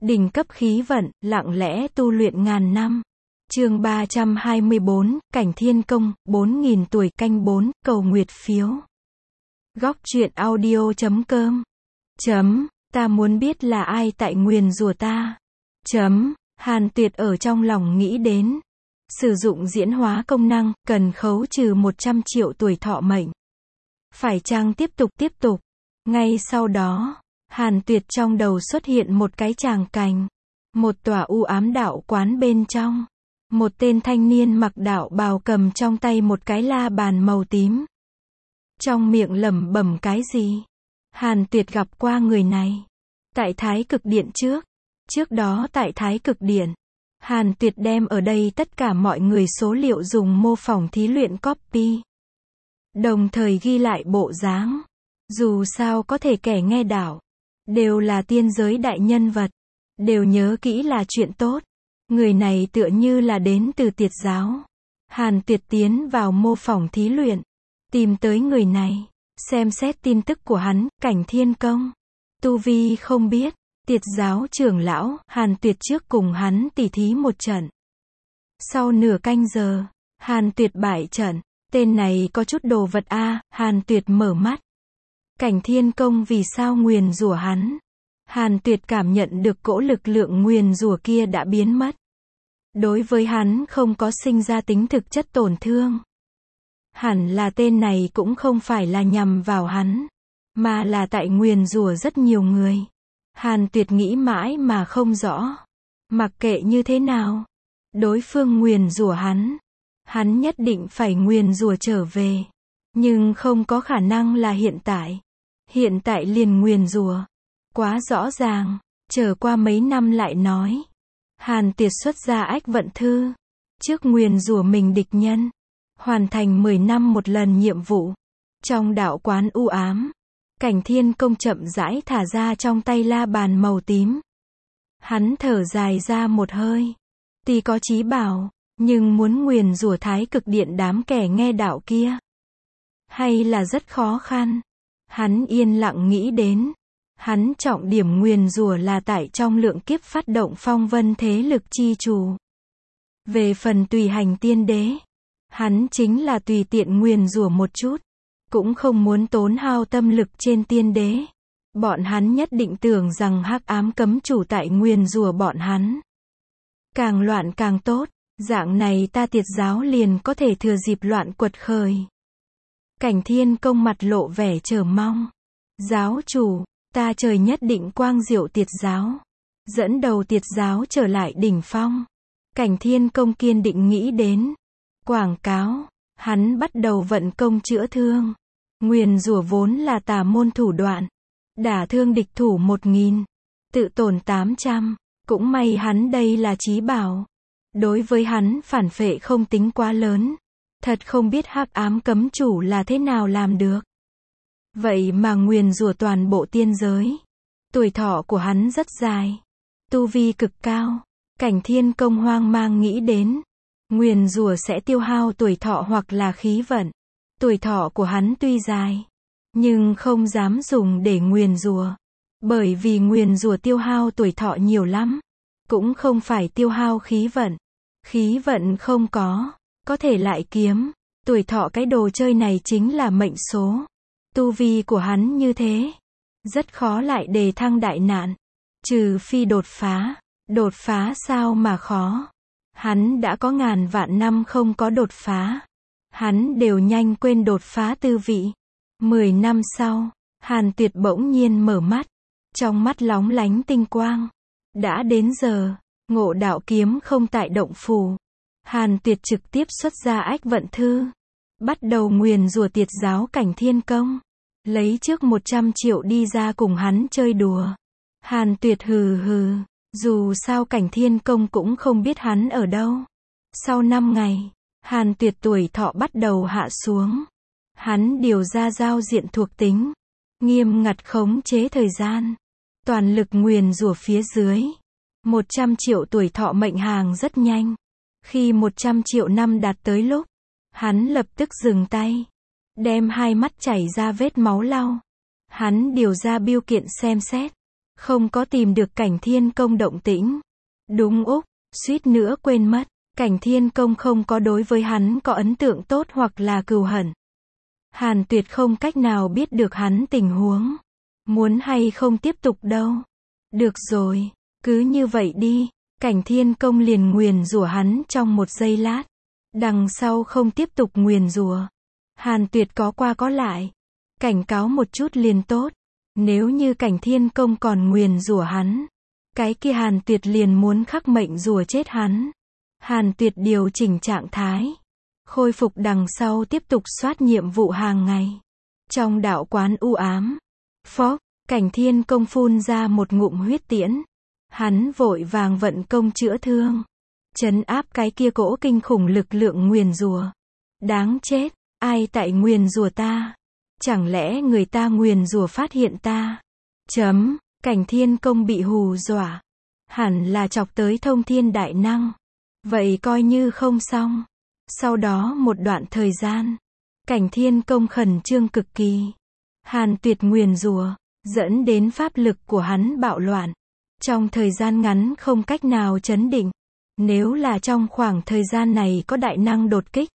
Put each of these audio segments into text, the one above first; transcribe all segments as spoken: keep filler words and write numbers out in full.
Đỉnh cấp khí vận, lặng lẽ tu luyện ngàn năm. Chương ba trăm hai mươi bốn, Cảnh Thiên Công, bốn nghìn tuổi canh bốn, cầu nguyệt phiếu. Góc truyện audio chấm com. Chấm, ta muốn biết là ai tại nguyền rủa ta. Chấm, Hàn Tuyệt ở trong lòng nghĩ đến. Sử dụng diễn hóa công năng, cần khấu trừ một trăm triệu tuổi thọ mệnh. Phải chăng tiếp tục tiếp tục? Ngay sau đó, Hàn Tuyệt trong đầu xuất hiện một cái tràng cảnh. Một tòa u ám đạo quán bên trong. Một tên thanh niên mặc đạo bào cầm trong tay một cái la bàn màu tím. Trong miệng lẩm bẩm cái gì? Hàn Tuyệt gặp qua người này. Tại Thái Cực Điện trước. Trước đó tại Thái Cực Điện, Hàn Tuyệt đem ở đây tất cả mọi người số liệu dùng mô phỏng thí luyện copy. Đồng thời ghi lại bộ dáng. Dù sao có thể kẻ nghe đạo. Đều là tiên giới đại nhân vật. Đều nhớ kỹ là chuyện tốt. Người này tựa như là đến từ Tiệt giáo. Hàn Tuyệt tiến vào mô phỏng thí luyện. Tìm tới người này. Xem xét tin tức của hắn, Cảnh Thiên Công. Tu vi không biết. Tiệt giáo trưởng lão, Hàn Tuyệt trước cùng hắn tỉ thí một trận. Sau nửa canh giờ, Hàn Tuyệt bại trận. Tên này có chút đồ vật a, Hàn Tuyệt mở mắt. Cảnh Thiên Công vì sao nguyền rủa hắn? Hàn Tuyệt cảm nhận được cỗ lực lượng nguyền rủa kia đã biến mất. Đối với hắn không có sinh ra tính thực chất tổn thương. Hẳn là tên này cũng không phải là nhằm vào hắn, mà là tại nguyền rủa rất nhiều người. Hàn Tuyệt nghĩ mãi mà không rõ. Mặc kệ như thế nào, đối phương nguyền rủa hắn, hắn nhất định phải nguyền rủa trở về. Nhưng không có khả năng là hiện tại. Hiện tại liền nguyền rủa. Quá rõ ràng. Chờ qua mấy năm lại nói. Hàn Tuyệt xuất ra ách vận thư. Trước nguyền rủa mình địch nhân. Hoàn thành mười năm một lần nhiệm vụ. Trong đạo quán u ám, Cảnh Thiên Công chậm rãi thả ra trong tay la bàn màu tím. Hắn thở dài ra một hơi. Tuy có chí bảo, nhưng muốn nguyền rủa Thái Cực Điện đám kẻ nghe đạo kia, hay là rất khó khăn. Hắn yên lặng nghĩ đến. Hắn trọng điểm nguyền rủa là tại trong lượng kiếp phát động phong vân thế lực chi chủ. Về phần tùy hành tiên đế, hắn chính là tùy tiện nguyền rủa một chút. Cũng không muốn tốn hao tâm lực trên tiên đế. Bọn hắn nhất định tưởng rằng hắc ám cấm chủ tại nguyền rủa bọn hắn. Càng loạn càng tốt. Dạng này ta Tiệt giáo liền có thể thừa dịp loạn quật khởi. Cảnh Thiên Công mặt lộ vẻ chờ mong. Giáo chủ, ta trời nhất định quang diệu Tiệt giáo. Dẫn đầu Tiệt giáo trở lại đỉnh phong. Cảnh Thiên Công kiên định nghĩ đến. Quảng cáo. Hắn bắt đầu vận công chữa thương. Nguyền rủa vốn là tà môn thủ đoạn. Đả thương địch thủ một nghìn. Tự tổn tám trăm. Cũng may hắn đây là chí bảo. Đối với hắn phản phệ không tính quá lớn. Thật không biết hắc ám cấm chủ là thế nào làm được. Vậy mà nguyền rủa toàn bộ tiên giới. Tuổi thọ của hắn rất dài. Tu vi cực cao. Cảnh Thiên Công hoang mang nghĩ đến. Nguyền rủa sẽ tiêu hao tuổi thọ hoặc là khí vận. Tuổi thọ của hắn tuy dài, nhưng không dám dùng để nguyền rủa. Bởi vì nguyền rủa tiêu hao tuổi thọ nhiều lắm. Cũng không phải tiêu hao khí vận. Khí vận không có, có thể lại kiếm. Tuổi thọ cái đồ chơi này chính là mệnh số. Tu vi của hắn như thế, rất khó lại đề thăng đại nạn. Trừ phi đột phá. Đột phá sao mà khó. Hắn đã có ngàn vạn năm không có đột phá. Hắn đều nhanh quên đột phá tư vị. Mười năm sau, Hàn Tuyệt bỗng nhiên mở mắt. Trong mắt lóng lánh tinh quang. Đã đến giờ, Ngộ Đạo kiếm không tại động phủ. Hàn Tuyệt trực tiếp xuất ra ách vận thư. Bắt đầu nguyền rủa Tiệt giáo Cảnh Thiên Công. Lấy trước một trăm triệu đi ra cùng hắn chơi đùa. Hàn Tuyệt hừ hừ. Dù sao Cảnh Thiên Công cũng không biết hắn ở đâu. Sau năm ngày, Hàn Tuyệt tuổi thọ bắt đầu hạ xuống. Hắn điều ra giao diện thuộc tính. Nghiêm ngặt khống chế thời gian. Toàn lực nguyền rủa phía dưới. một trăm triệu tuổi thọ mệnh hàng rất nhanh. Khi một trăm triệu năm đạt tới lúc, hắn lập tức dừng tay. Đem hai mắt chảy ra vết máu lau. Hắn điều ra biêu kiện xem xét. Không có tìm được Cảnh Thiên Công động tĩnh. Đúng úc, suýt nữa quên mất. Cảnh Thiên Công không có đối với hắn có ấn tượng tốt hoặc là cừu hận. Hàn Tuyệt không cách nào biết được hắn tình huống. Muốn hay không tiếp tục đâu. Được rồi, cứ như vậy đi. Cảnh Thiên Công liền nguyền rủa hắn trong một giây lát. Đằng sau không tiếp tục nguyền rủa. Hàn Tuyệt có qua có lại. Cảnh cáo một chút liền tốt. Nếu như Cảnh Thiên Công còn nguyền rủa hắn, cái kia Hàn Tuyệt liền muốn khắc mệnh rủa chết hắn. Hàn Tuyệt điều chỉnh trạng thái. Khôi phục đằng sau tiếp tục soát nhiệm vụ hàng ngày. Trong đạo quán u ám. Phó, Cảnh Thiên Công phun ra một ngụm huyết tiễn. Hắn vội vàng vận công chữa thương. Trấn áp cái kia cỗ kinh khủng lực lượng nguyền rủa. Đáng chết, ai tại nguyền rủa ta? Chẳng lẽ người ta nguyền rủa phát hiện ta? Chấm, Cảnh Thiên Công bị hù dọa. Hẳn là chọc tới thông thiên đại năng. Vậy coi như không xong. Sau đó một đoạn thời gian, Cảnh Thiên Công khẩn trương cực kỳ. Hàn Tuyệt nguyền rủa, dẫn đến pháp lực của hắn bạo loạn. Trong thời gian ngắn không cách nào chấn định. Nếu là trong khoảng thời gian này có đại năng đột kích,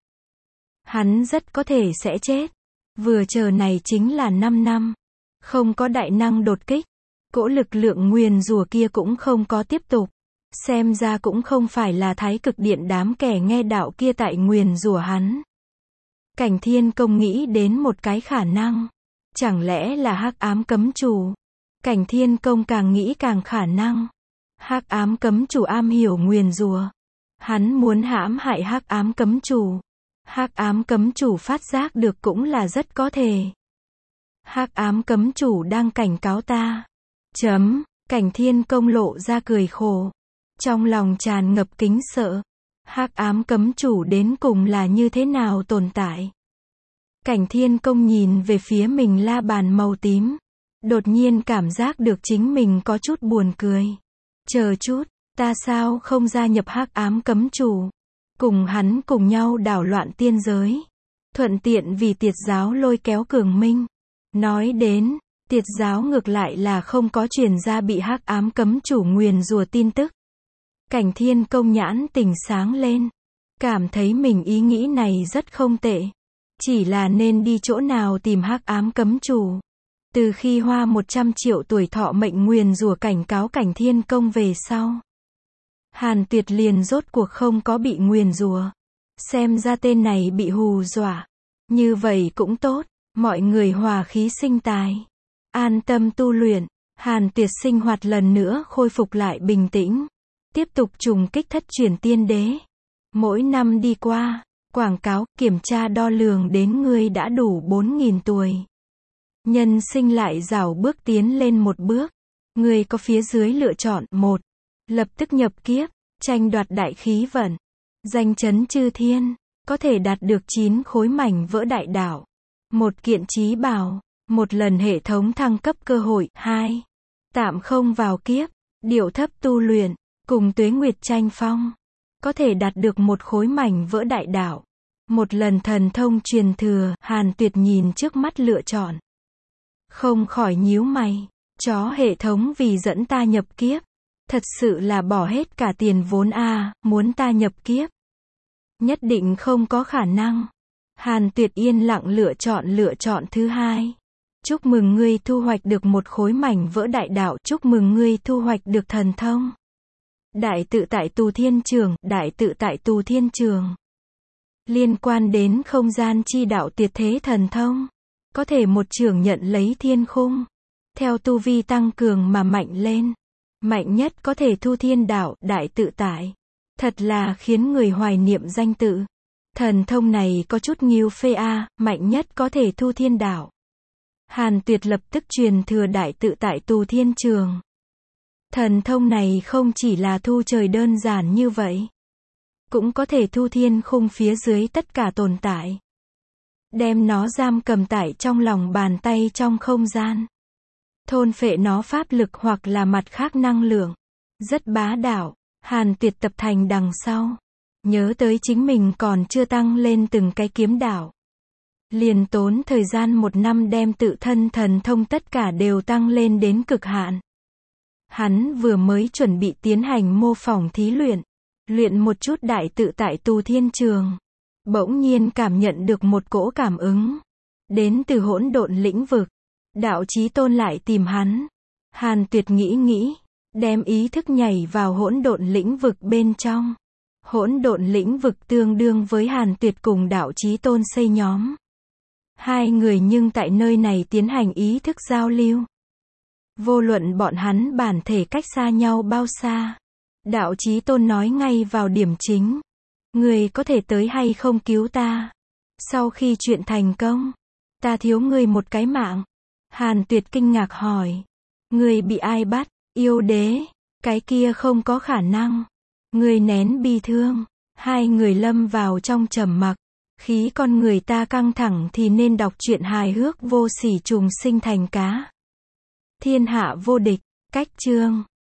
hắn rất có thể sẽ chết. Vừa chờ này chính là năm năm. Không có đại năng đột kích. Cỗ lực lượng nguyền rủa kia cũng không có tiếp tục. Xem ra cũng không phải là Thái Cực Điện đám kẻ nghe đạo kia tại nguyền rủa hắn. Cảnh Thiên Công nghĩ đến một cái khả năng. Chẳng lẽ là Hắc Ám Cấm Chủ? Cảnh Thiên Công càng nghĩ càng khả năng. Hắc Ám Cấm Chủ am hiểu nguyền rủa. Hắn muốn hãm hại Hắc Ám Cấm Chủ. Hắc Ám Cấm Chủ phát giác được cũng là rất có thể. Hắc Ám Cấm Chủ đang cảnh cáo ta. Chấm, Cảnh Thiên Công lộ ra cười khổ. Trong lòng tràn ngập kính sợ. Hắc Ám Cấm Chủ đến cùng là như thế nào tồn tại? Cảnh Thiên Công nhìn về phía mình la bàn màu tím. Đột nhiên cảm giác được chính mình có chút buồn cười. Chờ chút, ta sao không gia nhập Hắc Ám Cấm Chủ? Cùng hắn cùng nhau đảo loạn tiên giới. Thuận tiện vì Tiệt giáo lôi kéo Cường Minh. Nói đến, Tiệt giáo ngược lại là không có truyền ra bị Hắc Ám Cấm Chủ nguyền rủa tin tức. Cảnh Thiên Công nhãn tình sáng lên. Cảm thấy mình ý nghĩ này rất không tệ. Chỉ là nên đi chỗ nào tìm Hắc Ám Cấm Chủ. Từ khi hoa một trăm triệu tuổi thọ mệnh nguyền rủa cảnh cáo Cảnh Thiên Công về sau, Hàn Tuyệt liền rốt cuộc không có bị nguyền rủa. Xem ra tên này bị hù dọa. Như vậy cũng tốt, mọi người hòa khí sinh tài. An tâm tu luyện, Hàn Tuyệt sinh hoạt lần nữa khôi phục lại bình tĩnh. Tiếp tục trùng kích thất truyền tiên đế. Mỗi năm đi qua, quảng cáo, kiểm tra đo lường đến ngươi đã đủ bốn nghìn tuổi. Nhân sinh lại rảo bước tiến lên một bước. Ngươi có phía dưới lựa chọn: một. Lập tức nhập kiếp, tranh đoạt đại khí vận, danh chấn chư thiên, có thể đạt được chín khối mảnh vỡ đại đạo, một kiện chí bảo, một lần hệ thống thăng cấp cơ hội. Hai. Tạm không vào kiếp, điệu thấp tu luyện, cùng Tuế Nguyệt tranh phong, có thể đạt được một khối mảnh vỡ đại đạo, một lần thần thông truyền thừa. Hàn Tuyệt nhìn trước mắt lựa chọn, không khỏi nhíu mày. Chó hệ thống vì dẫn ta nhập kiếp, thật sự là bỏ hết cả tiền vốn a, à, muốn ta nhập kiếp. Nhất định không có khả năng. Hàn Tuyệt yên lặng lựa chọn lựa chọn thứ hai. Chúc mừng ngươi thu hoạch được một khối mảnh vỡ đại đạo, chúc mừng ngươi thu hoạch được thần thông. Đại tự tại tù thiên trường, đại tự tại tù thiên trường. Liên quan đến không gian chi đạo tuyệt thế thần thông. Có thể một trường nhận lấy thiên khung. Theo tu vi tăng cường mà mạnh lên. Mạnh nhất có thể thu thiên đạo, đại tự tại. Thật là khiến người hoài niệm danh tự. Thần thông này có chút nghiêu phê a, mạnh nhất có thể thu thiên đạo. Hàn Tuyệt lập tức truyền thừa đại tự tại tù thiên trường. Thần thông này không chỉ là thu trời đơn giản như vậy. Cũng có thể thu thiên khung phía dưới tất cả tồn tại. Đem nó giam cầm tại trong lòng bàn tay trong không gian. Thôn phệ nó pháp lực hoặc là mặt khác năng lượng. Rất bá đạo. Hàn Tuyệt tập thành đằng sau. Nhớ tới chính mình còn chưa tăng lên từng cái kiếm đạo. Liền tốn thời gian một năm đem tự thân thần thông tất cả đều tăng lên đến cực hạn. Hắn vừa mới chuẩn bị tiến hành mô phỏng thí luyện, luyện một chút đại tự tại tu thiên trường. Bỗng nhiên cảm nhận được một cỗ cảm ứng. Đến từ hỗn độn lĩnh vực. Đạo Chí Tôn lại tìm hắn. Hàn Tuyệt nghĩ nghĩ, đem ý thức nhảy vào hỗn độn lĩnh vực bên trong. Hỗn độn lĩnh vực tương đương với Hàn Tuyệt cùng Đạo Chí Tôn xây nhóm. Hai người nhưng tại nơi này tiến hành ý thức giao lưu. Vô luận bọn hắn bản thể cách xa nhau bao xa. Đạo Chí Tôn nói ngay vào điểm chính. Người có thể tới hay không cứu ta? Sau khi chuyện thành công, ta thiếu ngươi một cái mạng. Hàn Tuyệt kinh ngạc hỏi. Người bị ai bắt? Yêu đế. Cái kia không có khả năng. Người nén bi thương. Hai người lâm vào trong trầm mặc. Khí con người ta căng thẳng thì nên đọc truyện hài hước vô sỉ trùng sinh thành cá. Thiên hạ vô địch. Cách chương